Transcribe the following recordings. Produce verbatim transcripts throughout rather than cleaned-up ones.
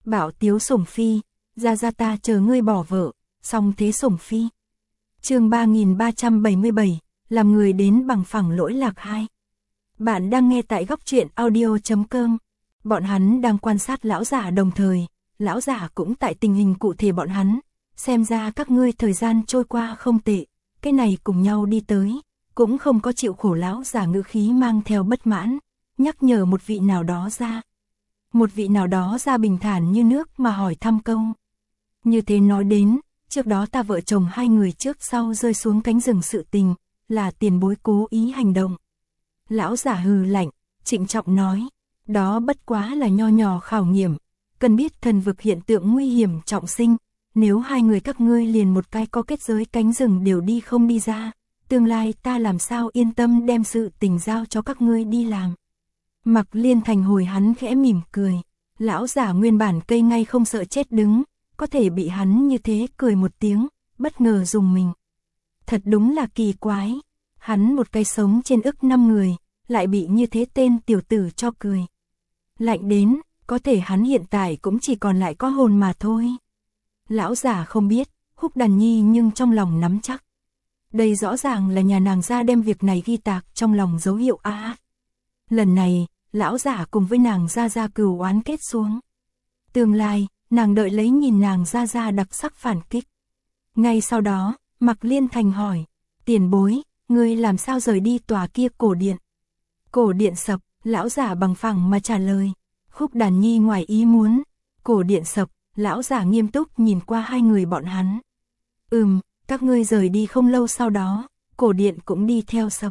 Bảo Tiếu Sủng Phi, ra ra ta chờ ngươi bỏ vợ, xong thế Sủng Phi. Chương ba nghìn ba trăm bảy mươi bảy, làm người đến bằng phẳng lỗi lạc hai. Bạn đang nghe tại góc truyện audio chấm com. Bọn hắn đang quan sát lão giả đồng thời, lão giả cũng tại tình hình cụ thể bọn hắn, xem ra các ngươi thời gian trôi qua không tệ, cái này cùng nhau đi tới, cũng không có chịu khổ. Lão giả ngữ khí mang theo bất mãn, nhắc nhở một vị nào đó ra. Một vị nào đó ra bình thản như nước mà hỏi thăm câu. Như thế nói đến, trước đó ta vợ chồng hai người trước sau rơi xuống cánh rừng sự tình, là tiền bối cố ý hành động. Lão giả hừ lạnh, trịnh trọng nói, đó bất quá là nho nhỏ khảo nghiệm, cần biết thần vực hiện tượng nguy hiểm trọng sinh, nếu hai người các ngươi liền một cái có kết giới cánh rừng đều đi không đi ra, tương lai ta làm sao yên tâm đem sự tình giao cho các ngươi đi làm. Mặc Liên Thành hồi hắn khẽ mỉm cười, lão giả nguyên bản cây ngay không sợ chết đứng, có thể bị hắn như thế cười một tiếng, bất ngờ dùng mình. Thật đúng là kỳ quái, hắn một cây sống trên ức năm người, lại bị như thế tên tiểu tử cho cười. Lạnh đến, có thể hắn hiện tại cũng chỉ còn lại có hồn mà thôi. Lão giả không biết, Húc Đàn Nhi nhưng trong lòng nắm chắc. Đây rõ ràng là nhà nàng ra đem việc này ghi tạc trong lòng dấu hiệu a. À, lần này, lão giả cùng với nàng ra ra cừu oán kết xuống. Tương lai, nàng đợi lấy nhìn nàng ra ra đặc sắc phản kích. Ngay sau đó, Mặc Liên Thành hỏi, tiền bối, ngươi làm sao rời đi tòa kia cổ điện? Cổ điện sập, lão giả bằng phẳng mà trả lời. Húc Đàn Nhi ngoài ý muốn, cổ điện sập, lão giả nghiêm túc nhìn qua hai người bọn hắn. Ừm, các ngươi rời đi không lâu sau đó, cổ điện cũng đi theo sập.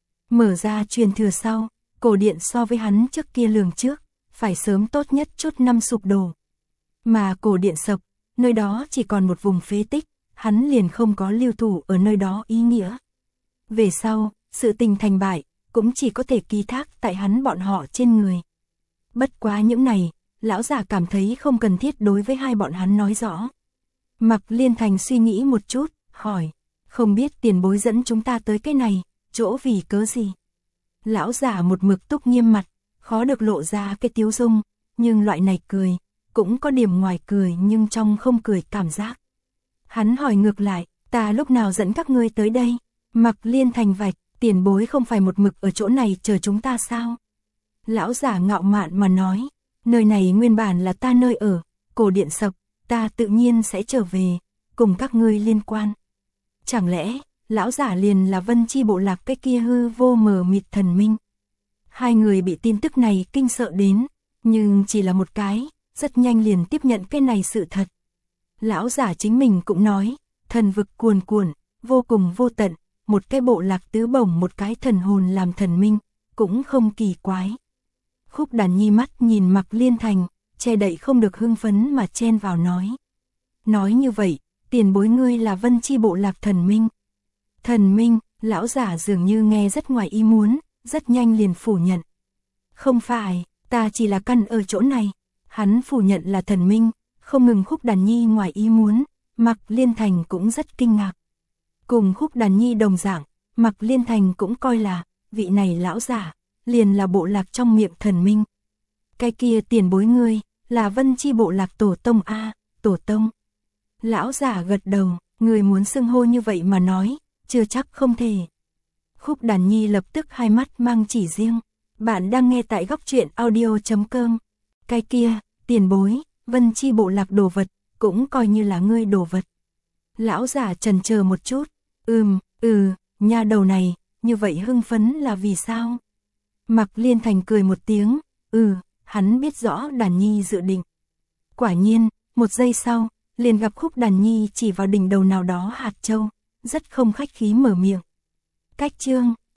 Mở ra truyền thừa sau, cổ điện so với hắn trước kia lường trước, phải sớm tốt nhất chút năm sụp đổ. Mà cổ điện sập, nơi đó chỉ còn một vùng phế tích, hắn liền không có lưu thủ ở nơi đó ý nghĩa. Về sau, sự tình thành bại, cũng chỉ có thể ký thác tại hắn bọn họ trên người. Bất quá những này, lão giả cảm thấy không cần thiết đối với hai bọn hắn nói rõ. Mặc Liên Thành suy nghĩ một chút, hỏi, không biết tiền bối dẫn chúng ta tới cái này, chỗ vì cớ gì? Lão giả một mực túc nghiêm mặt, khó được lộ ra cái tiếu dung, nhưng loại này cười, cũng có điểm ngoài cười nhưng trong không cười cảm giác. Hắn hỏi ngược lại, ta lúc nào dẫn các ngươi tới đây? Mặc Liên Thành vạch, tiền bối không phải một mực ở chỗ này chờ chúng ta sao? Lão giả ngạo mạn mà nói, nơi này nguyên bản là ta nơi ở, cổ điện sập, ta tự nhiên sẽ trở về, cùng các ngươi liên quan. Chẳng lẽ, lão giả liền là Vân Chi bộ lạc cái kia hư vô mờ mịt thần minh? Hai người bị tin tức này kinh sợ đến, nhưng chỉ là một cái, rất nhanh liền tiếp nhận cái này sự thật. Lão giả chính mình cũng nói, thần vực cuồn cuộn, vô cùng vô tận, một cái bộ lạc tứ bổng một cái thần hồn làm thần minh, cũng không kỳ quái. Húc Đàn Nhi mắt nhìn Mặc Liên Thành, che đậy không được hưng phấn mà chen vào nói. Nói như vậy, tiền bối ngươi là Vân Chi bộ lạc thần minh. Thần minh, lão giả dường như nghe rất ngoài ý muốn, rất nhanh liền phủ nhận. Không phải, ta chỉ là căn ở chỗ này. Hắn phủ nhận là thần minh, không ngừng Húc Đàn Nhi ngoài ý muốn, Mặc Liên Thành cũng rất kinh ngạc. Cùng Húc Đàn Nhi đồng dạng, Mặc Liên Thành cũng coi là, vị này lão giả, liền là bộ lạc trong miệng thần minh. Cái kia tiền bối ngươi, là Vân Chi bộ lạc tổ tông a, tổ tông. Lão giả gật đầu, người muốn xưng hô như vậy mà nói, chưa chắc không thể. Húc Đàn Nhi lập tức hai mắt mang chỉ riêng. Bạn đang nghe tại góc truyện audio chấm com. Cái kia, tiền bối, Vân Chi bộ lạc đồ vật, cũng coi như là ngươi đồ vật. Lão giả chần chờ một chút, ừm, ừ, nha đầu này, như vậy hưng phấn là vì sao? Mặc Liên Thành cười một tiếng, ừ, hắn biết rõ Đàn Nhi dự định. Quả nhiên, một giây sau, liền gặp Húc Đàn Nhi chỉ vào đỉnh đầu nào đó hạt châu, rất không khách khí mở miệng. Cách chương